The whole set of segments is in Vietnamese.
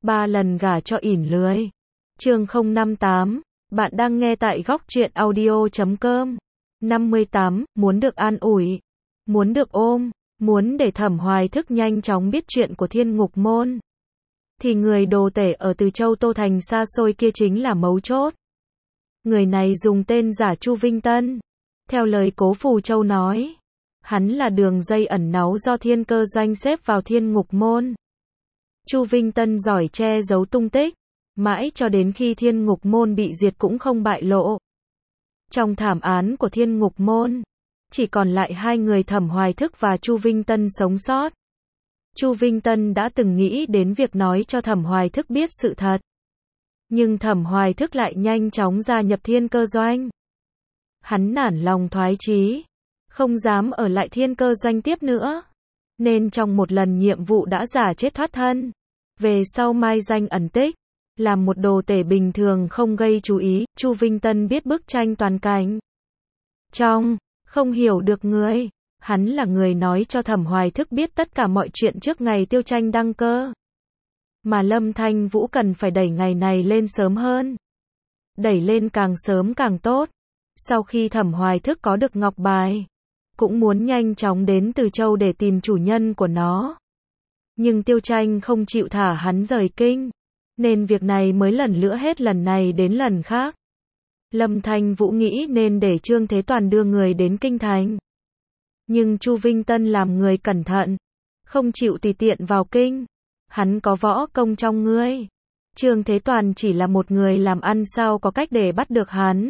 3 lần gả cho ỉn lười. Chương 058, bạn đang nghe tại góc truyện audio.com. 58, muốn được an ủi, muốn được ôm, muốn để Thẩm Hoài Thức nhanh chóng biết chuyện của Thiên Ngục Môn. Thì người đồ tể ở Từ Châu Tô Thành xa xôi kia chính là mấu chốt. Người này dùng tên giả Chu Vinh Tân. Theo lời Cố Phù Châu nói, hắn là đường dây ẩn náu do Thiên Cơ Doanh xếp vào Thiên Ngục Môn. Chu Vinh Tân giỏi che giấu tung tích, mãi cho đến khi Thiên Ngục Môn bị diệt cũng không bại lộ. Trong thảm án của Thiên Ngục Môn, chỉ còn lại 2 người Thẩm Hoài Thức và Chu Vinh Tân sống sót. Chu Vinh Tân đã từng nghĩ đến việc nói cho Thẩm Hoài Thức biết sự thật. Nhưng Thẩm Hoài Thức lại nhanh chóng gia nhập Thiên Cơ Doanh. Hắn nản lòng thoái chí, không dám ở lại Thiên Cơ Doanh tiếp nữa. Nên trong một lần nhiệm vụ đã giả chết thoát thân. Về sau mai danh ẩn tích, làm một đồ tể bình thường không gây chú ý. Chu Vinh Tân biết bức tranh toàn cảnh. Trong, không hiểu được người, hắn là người nói cho Thẩm Hoài Thức biết tất cả mọi chuyện trước ngày Tiêu Tranh đăng cơ. Mà Lâm Thanh Vũ cần phải đẩy ngày này lên sớm hơn. Đẩy lên càng sớm càng tốt. Sau khi Thẩm Hoài Thức có được ngọc bài, cũng muốn nhanh chóng đến Từ Châu để tìm chủ nhân của nó. Nhưng Tiêu Tranh không chịu thả hắn rời kinh, nên việc này mới lần lữa hết lần này đến lần khác. Lâm Thanh Vũ nghĩ nên để Trương Thế Toàn đưa người đến kinh thành. Nhưng Chu Vinh Tân làm người cẩn thận, không chịu tùy tiện vào kinh. Hắn có võ công trong người. Trương Thế Toàn chỉ là một người làm ăn, sao có cách để bắt được hắn.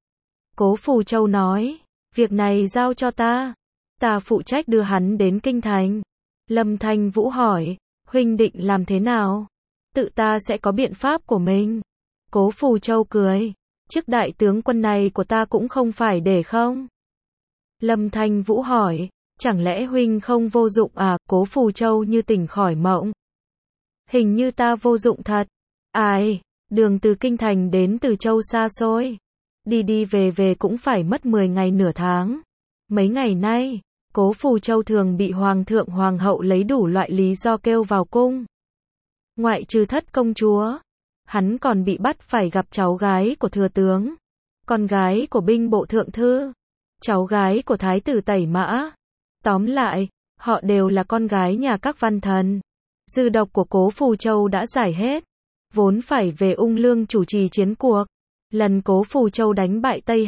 Cố Phù Châu nói, việc này giao cho ta phụ trách đưa hắn đến kinh thành. Lâm Thanh Vũ hỏi, huynh định làm thế nào? Tự ta sẽ có biện pháp của mình. Cố Phù Châu cười, chức đại tướng quân này của ta cũng không phải để không. Lâm Thanh Vũ hỏi, chẳng lẽ huynh không vô dụng à? Cố Phù Châu như tỉnh khỏi mộng. Hình như ta vô dụng thật. Ai, đường từ kinh thành đến Từ Châu xa xôi. Đi đi về về cũng phải mất 10 ngày nửa tháng. Mấy ngày nay, Cố Phù Châu thường bị hoàng thượng hoàng hậu lấy đủ loại lý do kêu vào cung. Ngoại trừ Thất công chúa, hắn còn bị bắt phải gặp cháu gái của thừa tướng, con gái của binh bộ thượng thư, cháu gái của thái tử Tẩy Mã. Tóm lại, họ đều là con gái nhà các văn thần. Dư độc của Cố Phù Châu đã giải hết, vốn phải về Ung Lương chủ trì chiến cuộc. Lần Cố Phù Châu đánh bại Tây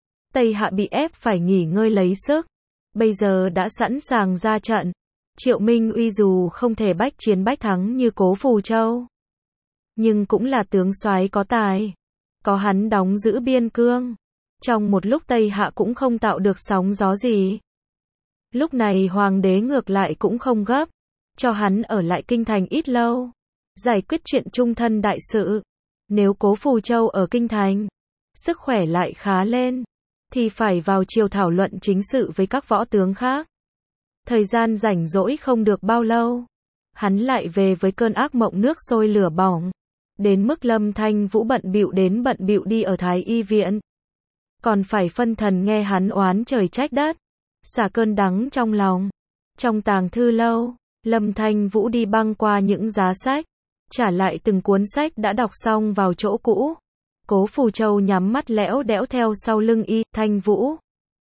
Hạ bị ép phải nghỉ ngơi lấy sức. Bây giờ đã sẵn sàng ra trận. Triệu Minh Uy dù không thể bách chiến bách thắng như Cố Phù Châu, nhưng cũng là tướng soái có tài. Có hắn đóng giữ biên cương, trong một lúc Tây Hạ cũng không tạo được sóng gió gì. Lúc này hoàng đế ngược lại cũng không gấp, cho hắn ở lại kinh thành ít lâu, giải quyết chuyện chung thân đại sự. Nếu Cố Phù Châu ở kinh thành, sức khỏe lại khá lên, thì phải vào triều thảo luận chính sự với các võ tướng khác. Thời gian rảnh rỗi không được bao lâu, hắn lại về với cơn ác mộng nước sôi lửa bỏng. Đến mức Lâm Thanh Vũ bận bịu đi ở Thái Y viện. Còn phải phân thần nghe hắn oán trời trách đất, xả cơn đắng trong lòng. Trong tàng thư lâu, Lâm Thanh Vũ đi băng qua những giá sách, trả lại từng cuốn sách đã đọc xong vào chỗ cũ. Cố Phù Châu nhắm mắt lẽo đẽo theo sau lưng y. Thanh Vũ,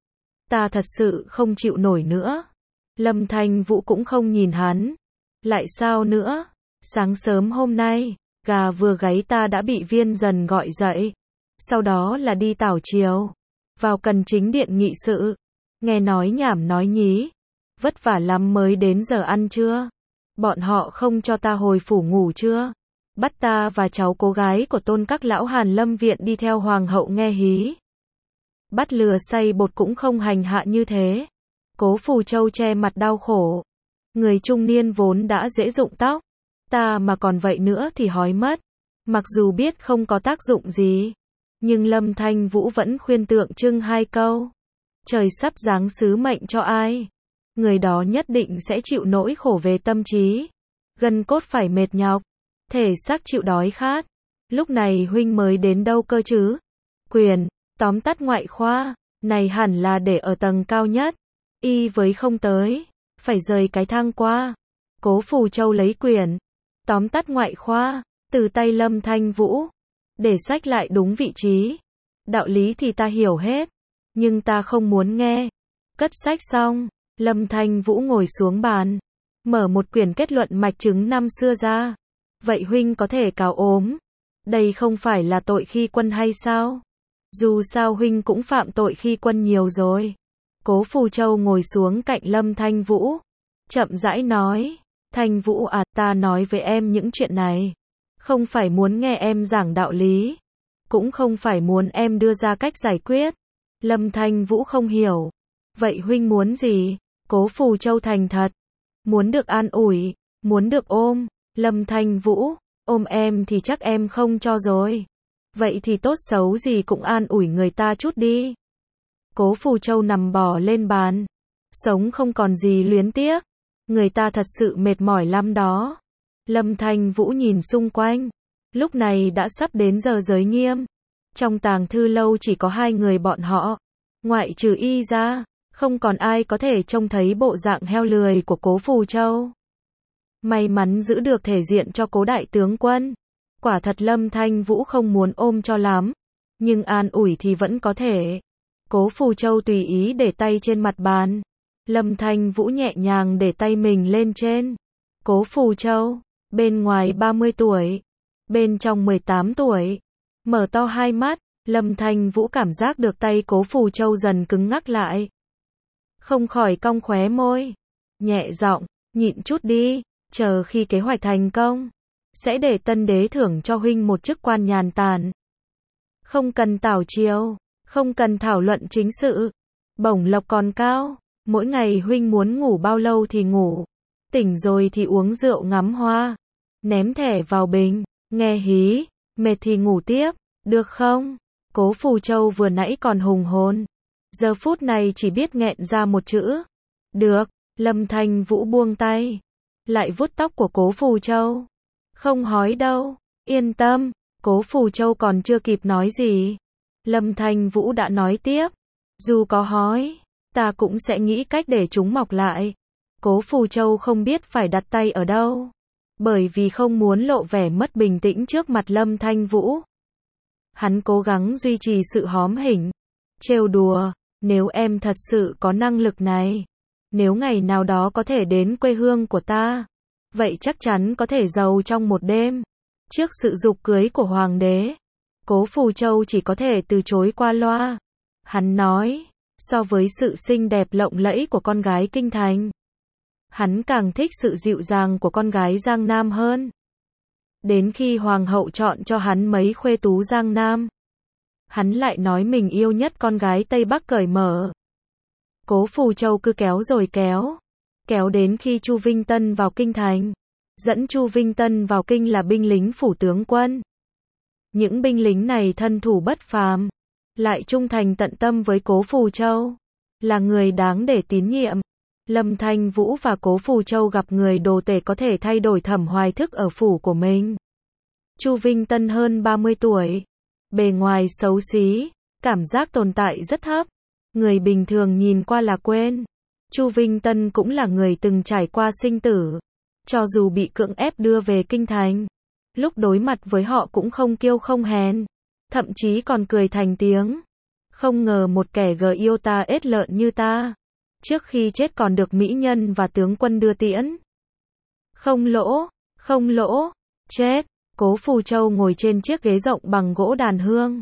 ta thật sự không chịu nổi nữa. Lâm Thanh Vũ cũng không nhìn hắn. Lại sao nữa? Sáng sớm hôm nay, gà vừa gáy ta đã bị Viên Dần gọi dậy. Sau đó là đi tảo triều, vào Cần Chính điện nghị sự. Nghe nói nhảm nói nhí, vất vả lắm mới đến giờ ăn trưa. Bọn họ không cho ta hồi phủ ngủ trưa, bắt ta và cháu cô gái của Tôn các lão Hàn Lâm viện đi theo hoàng hậu nghe hí. Bắt lừa xay bột cũng không hành hạ như thế. Cố Phù Châu che mặt đau khổ. Người trung niên vốn đã dễ rụng tóc, ta mà còn vậy nữa thì hói mất. Mặc dù biết không có tác dụng gì, nhưng Lâm Thanh Vũ vẫn khuyên tượng trưng 2 câu. Trời sắp giáng sứ mệnh cho ai, người đó nhất định sẽ chịu nỗi khổ về tâm trí. Gân cốt phải mệt nhọc, thể xác chịu đói khát. Lúc này huynh mới đến đâu cơ chứ? Quyền, tóm tắt ngoại khoa, này hẳn là để ở tầng cao nhất. Y với không tới, phải rời cái thang qua. Cố Phù Châu lấy quyển, Tóm tắt ngoại khoa, từ tay Lâm Thanh Vũ. Để sách lại đúng vị trí. Đạo lý thì ta hiểu hết, nhưng ta không muốn nghe. Cất sách xong, Lâm Thanh Vũ ngồi xuống bàn, mở một quyển kết luận mạch chứng năm xưa ra. Vậy huynh có thể cáo ốm. Đây không phải là tội khi quân hay sao? Dù sao huynh cũng phạm tội khi quân nhiều rồi. Cố Phù Châu ngồi xuống cạnh Lâm Thanh Vũ, chậm rãi nói, Thanh Vũ à, ta nói với em những chuyện này, không phải muốn nghe em giảng đạo lý, cũng không phải muốn em đưa ra cách giải quyết. Lâm Thanh Vũ không hiểu. Vậy huynh muốn gì? Cố Phù Châu thành thật. Muốn được an ủi, muốn được ôm. Lâm Thanh Vũ, ôm em thì chắc em không cho rồi. Vậy thì tốt xấu gì cũng an ủi người ta chút đi. Cố Phù Châu nằm bò lên bàn. Sống không còn gì luyến tiếc. Người ta thật sự mệt mỏi lắm đó. Lâm Thanh Vũ nhìn xung quanh. Lúc này đã sắp đến giờ giới nghiêm. Trong tàng thư lâu chỉ có 2 người bọn họ. Ngoại trừ y ra, không còn ai có thể trông thấy bộ dạng heo lười của Cố Phù Châu. May mắn giữ được thể diện cho Cố đại tướng quân. Quả thật Lâm Thanh Vũ không muốn ôm cho lắm, nhưng an ủi thì vẫn có thể. Cố Phù Châu tùy ý để tay trên mặt bàn. Lâm Thanh Vũ nhẹ nhàng để tay mình lên trên. Cố Phù Châu, bên ngoài 30 tuổi, bên trong 18 tuổi. Mở to hai mắt, Lâm Thanh Vũ cảm giác được tay Cố Phù Châu dần cứng ngắc lại. Không khỏi cong khóe môi, nhẹ giọng, nhịn chút đi, chờ khi kế hoạch thành công, sẽ để tân đế thưởng cho huynh một chức quan nhàn tản. Không cần tảo chiều, không cần thảo luận chính sự, bổng lộc còn cao, mỗi ngày huynh muốn ngủ bao lâu thì ngủ, tỉnh rồi thì uống rượu ngắm hoa, ném thẻ vào bình, nghe hí, mệt thì ngủ tiếp, được không? Cố Phù Châu vừa nãy còn hùng hồn, giờ phút này chỉ biết nghẹn ra một chữ. Được. Lâm Thanh Vũ buông tay, lại vuốt tóc của Cố Phù Châu. Không hói đâu, yên tâm. Cố Phù Châu còn chưa kịp nói gì, Lâm Thanh Vũ đã nói tiếp. Dù có hói, ta cũng sẽ nghĩ cách để chúng mọc lại. Cố Phù Châu không biết phải đặt tay ở đâu, bởi vì không muốn lộ vẻ mất bình tĩnh trước mặt Lâm Thanh Vũ. Hắn cố gắng duy trì sự hóm hỉnh, trêu đùa, nếu em thật sự có năng lực này, nếu ngày nào đó có thể đến quê hương của ta, vậy chắc chắn có thể giàu trong một đêm. Trước sự giục cưới của hoàng đế, Cố Phù Châu chỉ có thể từ chối qua loa. Hắn nói, so với sự xinh đẹp lộng lẫy của con gái kinh thành, hắn càng thích sự dịu dàng của con gái Giang Nam hơn. Đến khi hoàng hậu chọn cho hắn mấy khuê tú Giang Nam, hắn lại nói mình yêu nhất con gái Tây Bắc cởi mở. Cố Phù Châu cứ kéo rồi kéo, kéo đến khi Chu Vinh Tân vào kinh thành. Dẫn Chu Vinh Tân vào kinh là binh lính phủ tướng quân. Những binh lính này thân thủ bất phàm, lại trung thành tận tâm với Cố Phù Châu, là người đáng để tín nhiệm. Lâm Thanh Vũ và Cố Phù Châu gặp người đồ tể có thể thay đổi Thẩm Hoài Thức ở phủ của mình. Chu Vinh Tân hơn 30 tuổi, bề ngoài xấu xí, cảm giác tồn tại rất thấp, người bình thường nhìn qua là quên. Chu Vinh Tân cũng là người từng trải qua sinh tử, cho dù bị cưỡng ép đưa về kinh thành, lúc đối mặt với họ cũng không kiêu không hèn, thậm chí còn cười thành tiếng. Không ngờ một kẻ gờ yêu ta ết lợn như ta, trước khi chết còn được mỹ nhân và tướng quân đưa tiễn. Không lỗ, không lỗ, chết. Cố Phù Châu ngồi trên chiếc ghế rộng bằng gỗ đàn hương,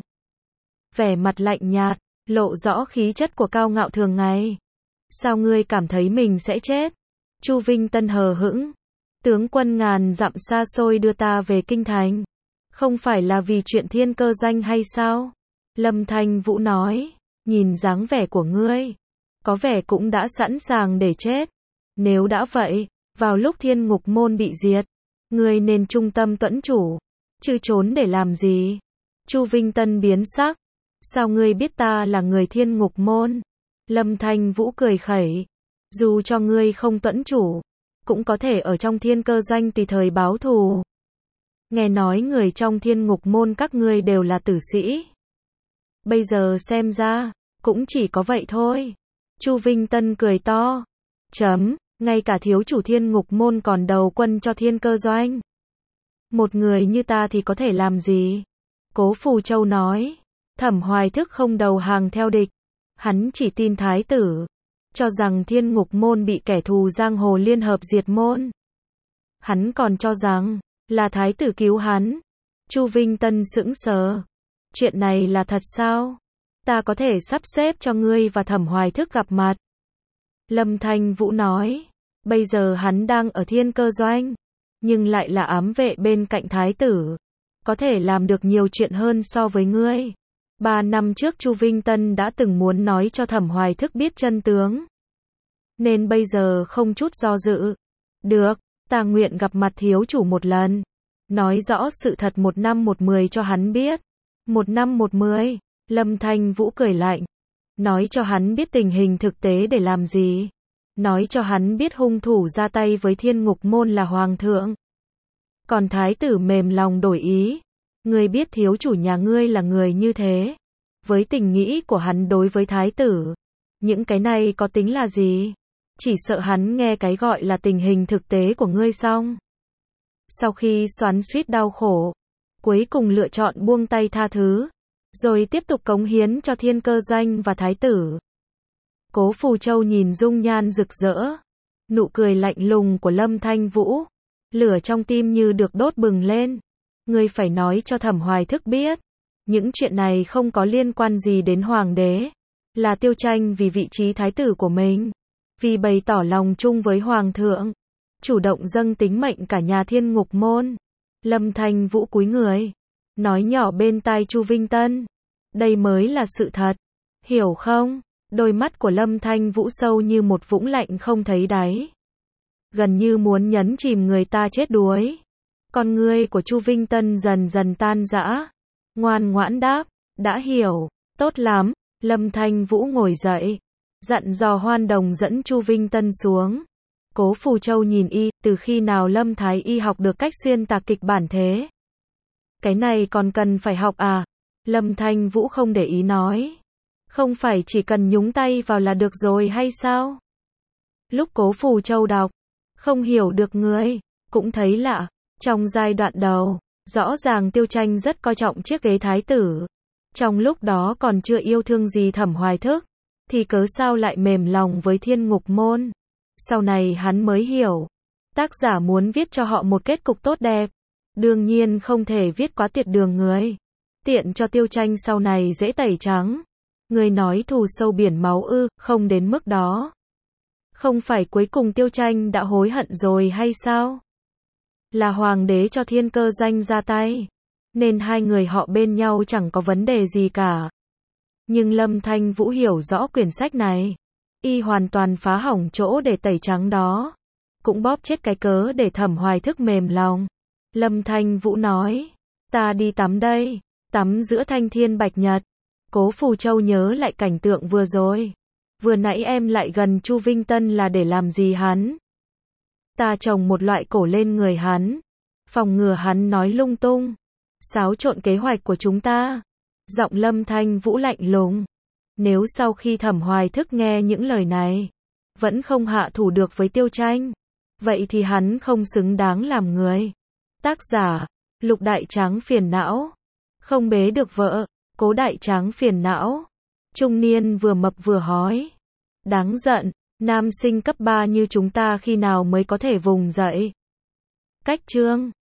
vẻ mặt lạnh nhạt, lộ rõ khí chất của cao ngạo thường ngày. Sao ngươi cảm thấy mình sẽ chết? Chu Vinh Tân hờ hững. Tướng quân ngàn dặm xa xôi đưa ta về kinh thành, không phải là vì chuyện thiên cơ doanh hay sao? Lâm Thanh Vũ nói, nhìn dáng vẻ của ngươi, có vẻ cũng đã sẵn sàng để chết. Nếu đã vậy, vào lúc Thiên Ngục Môn bị diệt, ngươi nên trung tâm tuẫn chủ, chứ trốn để làm gì? Chu Vinh Tân biến sắc. Sao ngươi biết ta là người Thiên Ngục Môn? Lâm Thanh Vũ cười khẩy. Dù cho ngươi không tuẫn chủ, cũng có thể ở trong thiên cơ doanh tùy thời báo thù. Nghe nói người trong Thiên Ngục Môn các ngươi đều là tử sĩ. Bây giờ xem ra, cũng chỉ có vậy thôi. Chu Vinh Tân cười to. Chấm, ngay cả thiếu chủ Thiên Ngục Môn còn đầu quân cho thiên cơ doanh. Một người như ta thì có thể làm gì? Cố Phù Châu nói. Thẩm Hoài Thức không đầu hàng theo địch. Hắn chỉ tin thái tử. Cho rằng Thiên Ngục Môn bị kẻ thù giang hồ liên hợp diệt môn. Hắn còn cho rằng là thái tử cứu hắn. Chu Vinh Tân sững sờ. Chuyện này là thật sao? Ta có thể sắp xếp cho ngươi và Thẩm Hoài Thức gặp mặt. Lâm Thanh Vũ nói. Bây giờ hắn đang ở Thiên Cơ Doanh. Nhưng lại là ám vệ bên cạnh thái tử. Có thể làm được nhiều chuyện hơn so với ngươi. 3 năm trước Chu Vinh Tân đã từng muốn nói cho Thẩm Hoài Thức biết chân tướng. Nên bây giờ không chút do dự. Được, ta nguyện gặp mặt thiếu chủ một lần. Nói rõ sự thật 1 năm 1 10 cho hắn biết. 1 năm 1 10, Lâm Thanh Vũ cười lạnh. Nói cho hắn biết tình hình thực tế để làm gì. Nói cho hắn biết hung thủ ra tay với Thiên Ngục Môn là Hoàng thượng. Còn thái tử mềm lòng đổi ý. Ngươi biết thiếu chủ nhà ngươi là người như thế. Với tình nghĩ của hắn đối với thái tử. Những cái này có tính là gì? Chỉ sợ hắn nghe cái gọi là tình hình thực tế của ngươi xong. Sau khi xoắn xuýt đau khổ. Cuối cùng lựa chọn buông tay tha thứ. Rồi tiếp tục cống hiến cho Thiên Cơ Doanh và thái tử. Cố Phù Châu nhìn dung nhan rực rỡ. Nụ cười lạnh lùng của Lâm Thanh Vũ. Lửa trong tim như được đốt bừng lên. Ngươi phải nói cho Thẩm Hoài Thức biết. Những chuyện này không có liên quan gì đến hoàng đế. Là Tiêu Tranh vì vị trí thái tử của mình. Vì bày tỏ lòng chung với hoàng thượng. Chủ động dâng tính mệnh cả nhà Thiên Ngục Môn. Lâm Thanh Vũ cúi người. Nói nhỏ bên tai Chu Vinh Tân. Đây mới là sự thật. Hiểu không? Đôi mắt của Lâm Thanh Vũ sâu như một vũng lạnh không thấy đáy. Gần như muốn nhấn chìm người ta chết đuối. Con ngươi của Chu Vinh Tân dần dần tan rã. Ngoan ngoãn đáp. Đã hiểu. Tốt lắm. Lâm Thanh Vũ ngồi dậy. Dặn dò Hoan Đồng dẫn Chu Vinh Tân xuống. Cố Phù Châu nhìn y. Từ khi nào Lâm Thái Y học được cách xuyên tạc kịch bản thế? Cái này còn cần phải học à? Lâm Thanh Vũ không để ý nói. Không phải chỉ cần nhúng tay vào là được rồi hay sao? Lúc Cố Phù Châu đọc. Không hiểu được người. Cũng thấy lạ. Trong giai đoạn đầu. Rõ ràng Tiêu Tranh rất coi trọng chiếc ghế thái tử. Trong lúc đó còn chưa yêu thương gì Thẩm Hoài Thức. Thì cớ sao lại mềm lòng với Thiên Ngục Môn. Sau này hắn mới hiểu. Tác giả muốn viết cho họ một kết cục tốt đẹp. Đương nhiên không thể viết quá tiệt đường người. Tiện cho Tiêu Tranh sau này dễ tẩy trắng. Người nói thù sâu biển máu ư, không đến mức đó. Không phải cuối cùng Tiêu Tranh đã hối hận rồi hay sao? Là hoàng đế cho Thiên Cơ Doanh ra tay. Nên hai người họ bên nhau chẳng có vấn đề gì cả. Nhưng Lâm Thanh Vũ hiểu rõ quyển sách này. Y hoàn toàn phá hỏng chỗ để tẩy trắng đó. Cũng bóp chết cái cớ để Thẩm Hoài Thức mềm lòng. Lâm Thanh Vũ nói. Ta đi tắm đây. Tắm giữa thanh thiên bạch nhật. Cố Phù Châu nhớ lại cảnh tượng vừa rồi. Vừa nãy em lại gần Chu Vinh Tân là để làm gì hắn? Ta trồng một loại cổ lên người hắn. Phòng ngừa hắn nói lung tung. Xáo trộn kế hoạch của chúng ta. Giọng Lâm Thanh Vũ lạnh lùng. Nếu sau khi Thẩm Hoài Thức nghe những lời này. Vẫn không hạ thủ được với Tiêu Tranh. Vậy thì hắn không xứng đáng làm người. Tác giả. Lục Đại Tráng phiền não. Không bế được vợ. Cố Đại Tráng phiền não. Trung niên vừa mập vừa hói. Đáng giận. Nam sinh cấp 3 như chúng ta khi nào mới có thể vùng dậy. Cách chương